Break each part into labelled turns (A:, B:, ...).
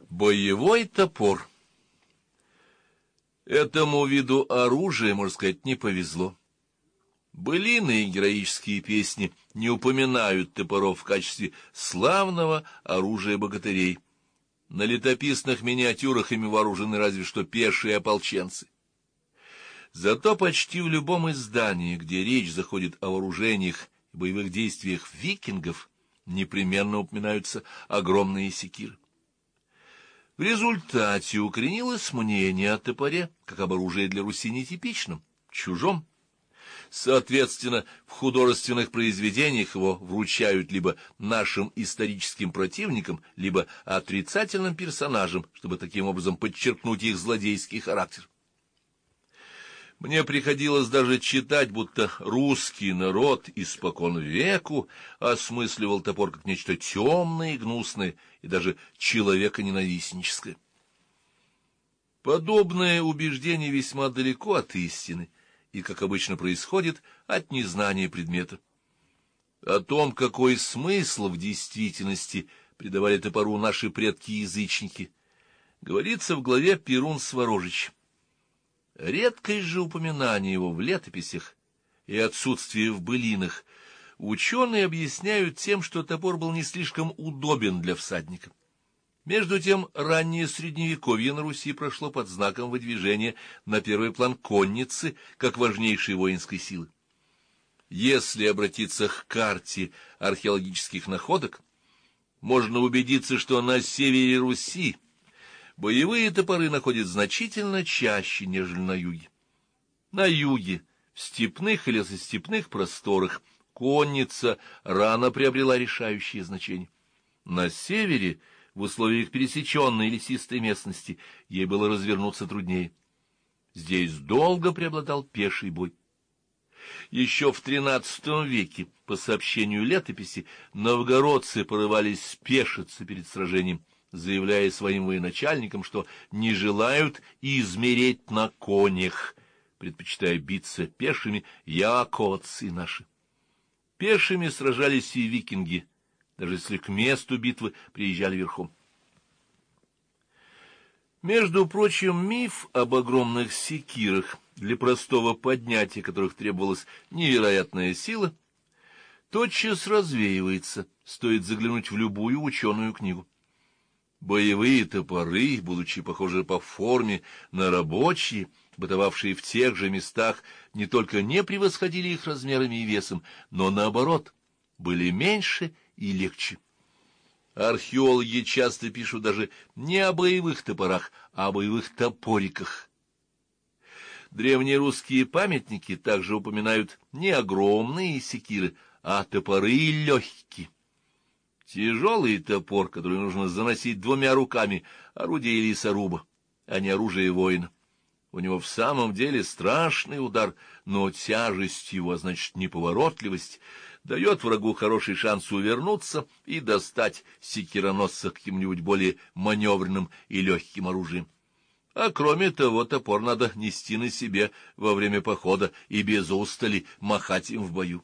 A: Боевой топор. Этому виду оружия, можно сказать, не повезло. Былины и героические песни не упоминают топоров в качестве славного оружия богатырей. На летописных миниатюрах ими вооружены разве что пешие ополченцы. Зато почти в любом издании, где речь заходит о вооружениях и боевых действиях викингов, непременно упоминаются огромные секиры. В результате укоренилось мнение о топоре, как об оружии для Руси нетипичном, чужом. Соответственно, в художественных произведениях его вручают либо нашим историческим противникам, либо отрицательным персонажам, чтобы таким образом подчеркнуть их злодейский характер. Мне приходилось даже читать, будто русский народ испокон веку осмысливал топор как нечто темное и гнусное, и даже человеконенавистническое. Подобное убеждение весьма далеко от истины, и, как обычно происходит, от незнания предмета. О том, какой смысл в действительности придавали топору наши предки-язычники, говорится в главе «Перун Сворожич». Редкость же упоминания его в летописях и отсутствие в былинах ученые объясняют тем, что топор был не слишком удобен для всадника. Между тем, раннее Средневековье на Руси прошло под знаком выдвижения на первый план конницы, как важнейшей воинской силы. Если обратиться к карте археологических находок, можно убедиться, что на севере Руси боевые топоры находят значительно чаще, нежели на юге. На юге, в степных и лесостепных просторах, конница рано приобрела решающее значение. На севере, в условиях пересеченной лесистой местности, ей было развернуться труднее. Здесь долго преобладал пеший бой. Еще в XIII веке, по сообщению летописи, новгородцы порывались спешиться перед сражением, заявляя своим военачальникам, что не желают измереть на конях, предпочитая биться пешими, яко отцы наши. Пешими сражались и викинги, даже если к месту битвы приезжали верхом. Между прочим, миф об огромных секирах, для простого поднятия которых требовалась невероятная сила, тотчас развеивается, стоит заглянуть в любую ученую книгу. Боевые топоры, будучи похожи по форме на рабочие, бытовавшие в тех же местах, не только не превосходили их размерами и весом, но, наоборот, были меньше и легче. Археологи часто пишут даже не о боевых топорах, а о боевых топориках. Древнерусские памятники также упоминают не огромные секиры, а топоры легкие. Тяжелый топор, который нужно заносить двумя руками, орудие лесоруба, а не оружие воина. У него в самом деле страшный удар, но тяжесть его, а значит неповоротливость, дает врагу хороший шанс увернуться и достать секироносца каким-нибудь более маневренным и легким оружием. А кроме того, топор надо нести на себе во время похода и без устали махать им в бою.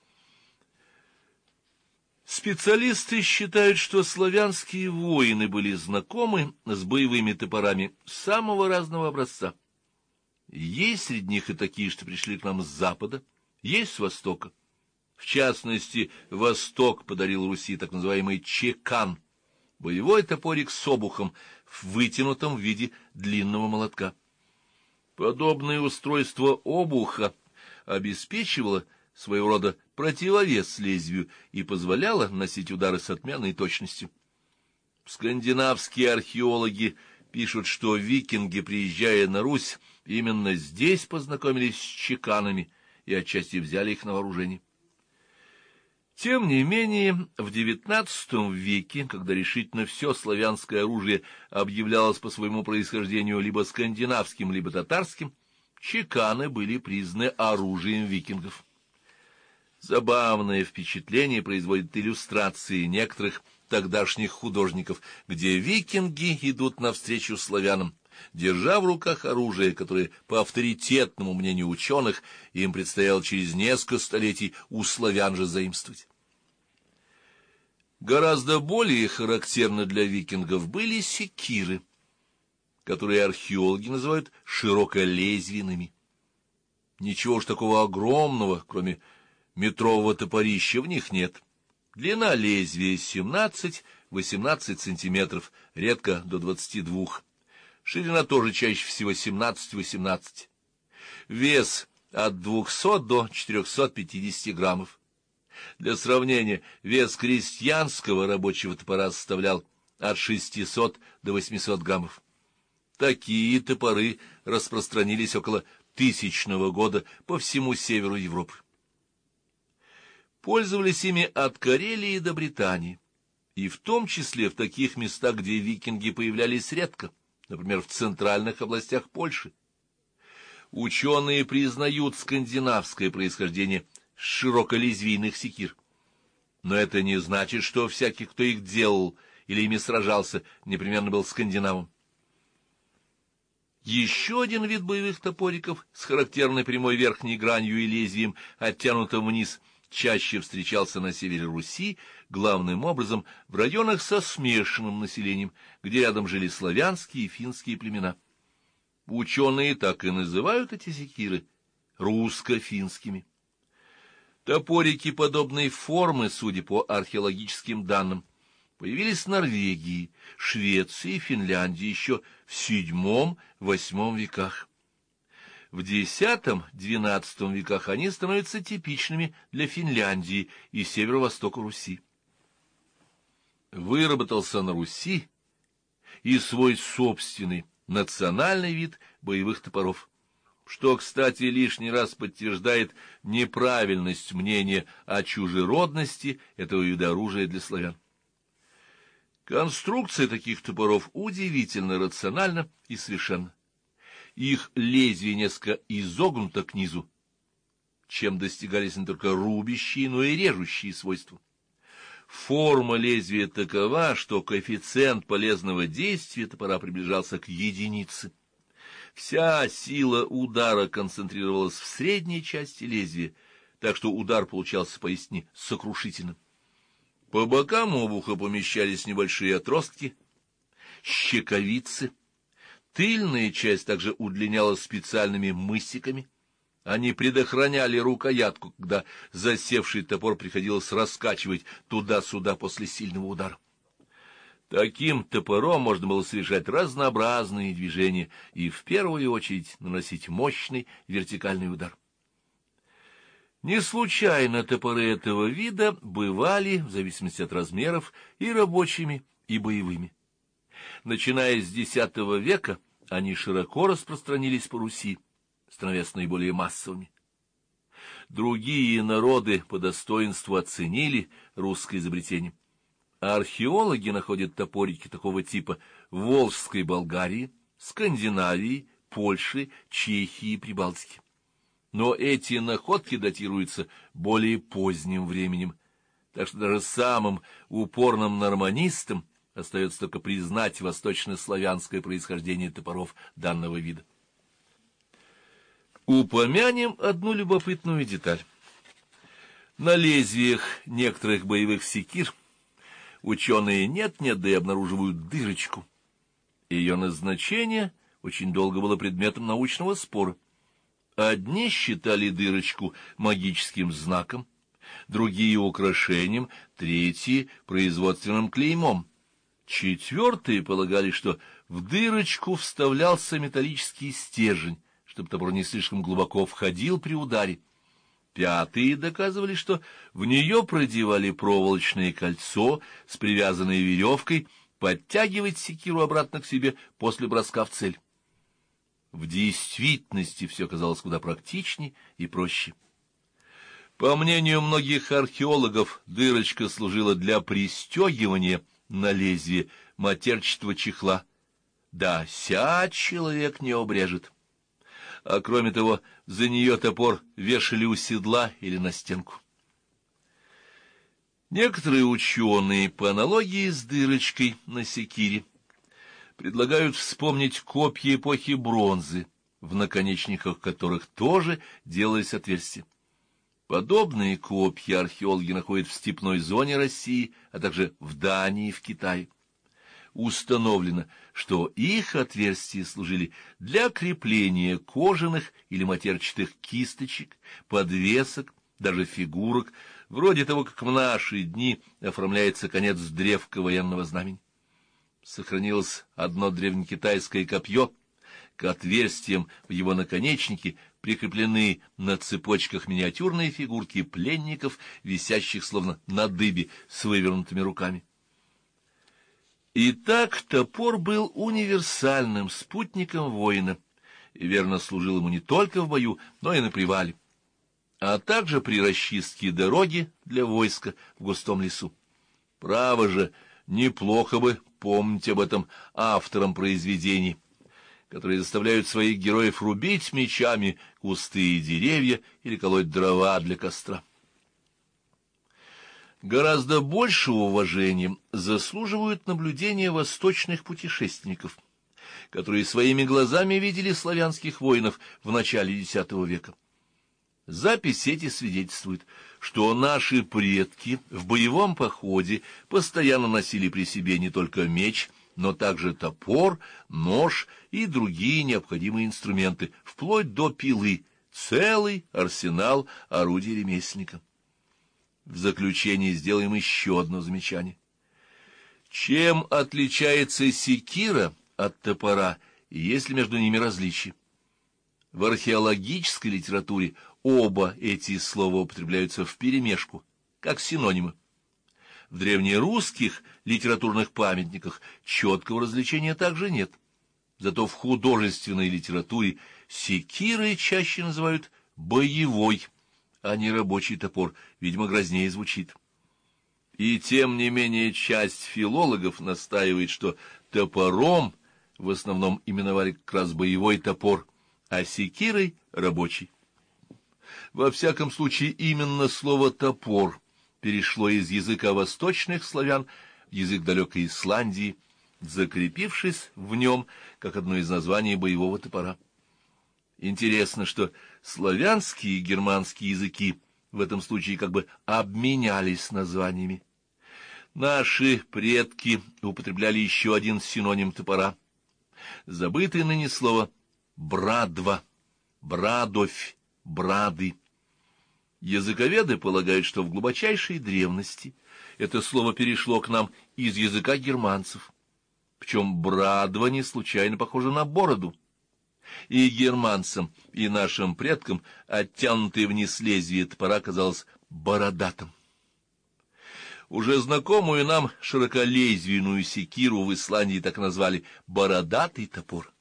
A: Специалисты считают, что славянские воины были знакомы с боевыми топорами самого разного образца. Есть среди них и такие, что пришли к нам с запада, есть с востока. В частности, Восток подарил Руси так называемый чекан, боевой топорик с обухом, вытянутым в виде длинного молотка. Подобное устройство обуха обеспечивало своего рода противовес лезвию и позволяло наносить удары с отменной точностью. Скандинавские археологи пишут, что викинги, приезжая на Русь, именно здесь познакомились с чеканами и отчасти взяли их на вооружение. Тем не менее, в XIX веке, когда решительно все славянское оружие объявлялось по своему происхождению либо скандинавским, либо татарским, чеканы были признаны оружием викингов. Забавное впечатление производят иллюстрации некоторых тогдашних художников, где викинги идут навстречу славянам, держа в руках оружие, которое, по авторитетному мнению ученых, им предстояло через несколько столетий у славян же заимствовать. Гораздо более характерны для викингов были секиры, которые археологи называют широколезвийными. Ничего уж такого огромного, кроме метрового топорища, в них нет. Длина лезвия 17-18 сантиметров, редко до 22. Ширина тоже чаще всего 17-18. Вес от 200 до 450 граммов. Для сравнения, вес крестьянского рабочего топора составлял от 600 до 800 граммов. Такие топоры распространились около 1000 года по всему северу Европы. Пользовались ими от Карелии до Британии, и в том числе в таких местах, где викинги появлялись редко, например, в центральных областях Польши. Ученые признают скандинавское происхождение широколезвийных секир. Но это не значит, что всякий, кто их делал или ими сражался, непременно был скандинавом. Еще один вид боевых топориков с характерной прямой верхней гранью и лезвием, оттянутым вниз, чаще встречался на севере Руси, главным образом в районах со смешанным населением, где рядом жили славянские и финские племена. Ученые так и называют эти секиры русско-финскими. Топорики подобной формы, судя по археологическим данным, появились в Норвегии, Швеции и Финляндии еще в VII-VIII веках. В X-XII веках они становятся типичными для Финляндии и северо-востока Руси. Выработался на Руси и свой собственный национальный вид боевых топоров, что, кстати, лишний раз подтверждает неправильность мнения о чужеродности этого вида оружия для славян. Конструкция таких топоров удивительно рациональна и совершенна. Их лезвие несколько изогнуто к низу, чем достигались не только рубящие, но и режущие свойства. Форма лезвия такова, что коэффициент полезного действия топора приближался к единице. Вся сила удара концентрировалась в средней части лезвия, так что удар получался поистине сокрушительным. По бокам обуха помещались небольшие отростки, щековицы. Тыльная часть также удлинялась специальными мысиками. Они предохраняли рукоятку, когда засевший топор приходилось раскачивать туда-сюда после сильного удара. Таким топором можно было совершать разнообразные движения и в первую очередь наносить мощный вертикальный удар. Не случайно топоры этого вида бывали, в зависимости от размеров, и рабочими, и боевыми. Начиная с X века они широко распространились по Руси, становясь наиболее массовыми. Другие народы по достоинству оценили русское изобретение. Археологи находят топорики такого типа в Волжской Болгарии, Скандинавии, Польше, Чехии и Прибалтике. Но эти находки датируются более поздним временем, так что даже самым упорным норманистам остается только признать восточнославянское происхождение топоров данного вида. Упомянем одну любопытную деталь. На лезвиях некоторых боевых секир ученые нет-нет, да и обнаруживают дырочку. Ее назначение очень долго было предметом научного спора. Одни считали дырочку магическим знаком, другие — украшением, третьи — производственным клеймом. Четвертые полагали, что в дырочку вставлялся металлический стержень, чтобы топор не слишком глубоко входил при ударе. Пятые доказывали, что в нее продевали проволочное кольцо с привязанной веревкой, подтягивать секиру обратно к себе после броска в цель. В действительности все казалось куда практичнее и проще. По мнению многих археологов, дырочка служила для пристегивания на лезвие матерчатого чехла. Да, сядь человек не обрежет. А кроме того, за нее топор вешали у седла или на стенку. Некоторые ученые, по аналогии с дырочкой на секире, предлагают вспомнить копья эпохи бронзы, в наконечниках которых тоже делались отверстия. Подобные копья археологи находят в степной зоне России, а также в Дании и в Китае. Установлено, что их отверстия служили для крепления кожаных или матерчатых кисточек, подвесок, даже фигурок, вроде того, как в наши дни оформляется конец древка военного знамени. Сохранилось одно древнекитайское копье, к отверстиям в его наконечнике прикреплены на цепочках миниатюрные фигурки пленников, висящих словно на дыбе с вывернутыми руками. Итак, топор был универсальным спутником воина и верно служил ему не только в бою, но и на привале, а также при расчистке дороги для войска в густом лесу. Право же, неплохо бы помнить об этом авторам произведений, которые заставляют своих героев рубить мечами кусты и деревья или колоть дрова для костра. Гораздо большего уважения заслуживают наблюдения восточных путешественников, которые своими глазами видели славянских воинов в начале X века. Записи эти свидетельствуют, что наши предки в боевом походе постоянно носили при себе не только меч, но также топор, нож и другие необходимые инструменты, вплоть до пилы, целый арсенал орудий ремесленника. В заключение сделаем еще одно замечание. Чем отличается секира от топора, и есть ли между ними различия? В археологической литературе оба эти слова употребляются вперемешку, как синонимы. В древнерусских литературных памятниках четкого различения также нет. Зато в художественной литературе секирой чаще называют боевой, а не рабочий топор, видимо, грознее звучит. И тем не менее часть филологов настаивает, что топором в основном именовали как раз боевой топор, а секирой — рабочий. Во всяком случае, именно слово «топор» перешло из языка восточных славян в язык далекой Исландии, закрепившись в нем как одно из названий боевого топора. Интересно, что славянские и германские языки в этом случае как бы обменялись названиями. Наши предки употребляли еще один синоним топора, забытое ныне слово «брадва», «брадовь», «брады». Языковеды полагают, что в глубочайшей древности это слово перешло к нам из языка германцев, причем брадва не случайно похожа на бороду. И германцам, и нашим предкам оттянутое вниз лезвие топора казалось бородатым. Уже знакомую нам широколезвийную секиру в Исландии так назвали «бородатый топор».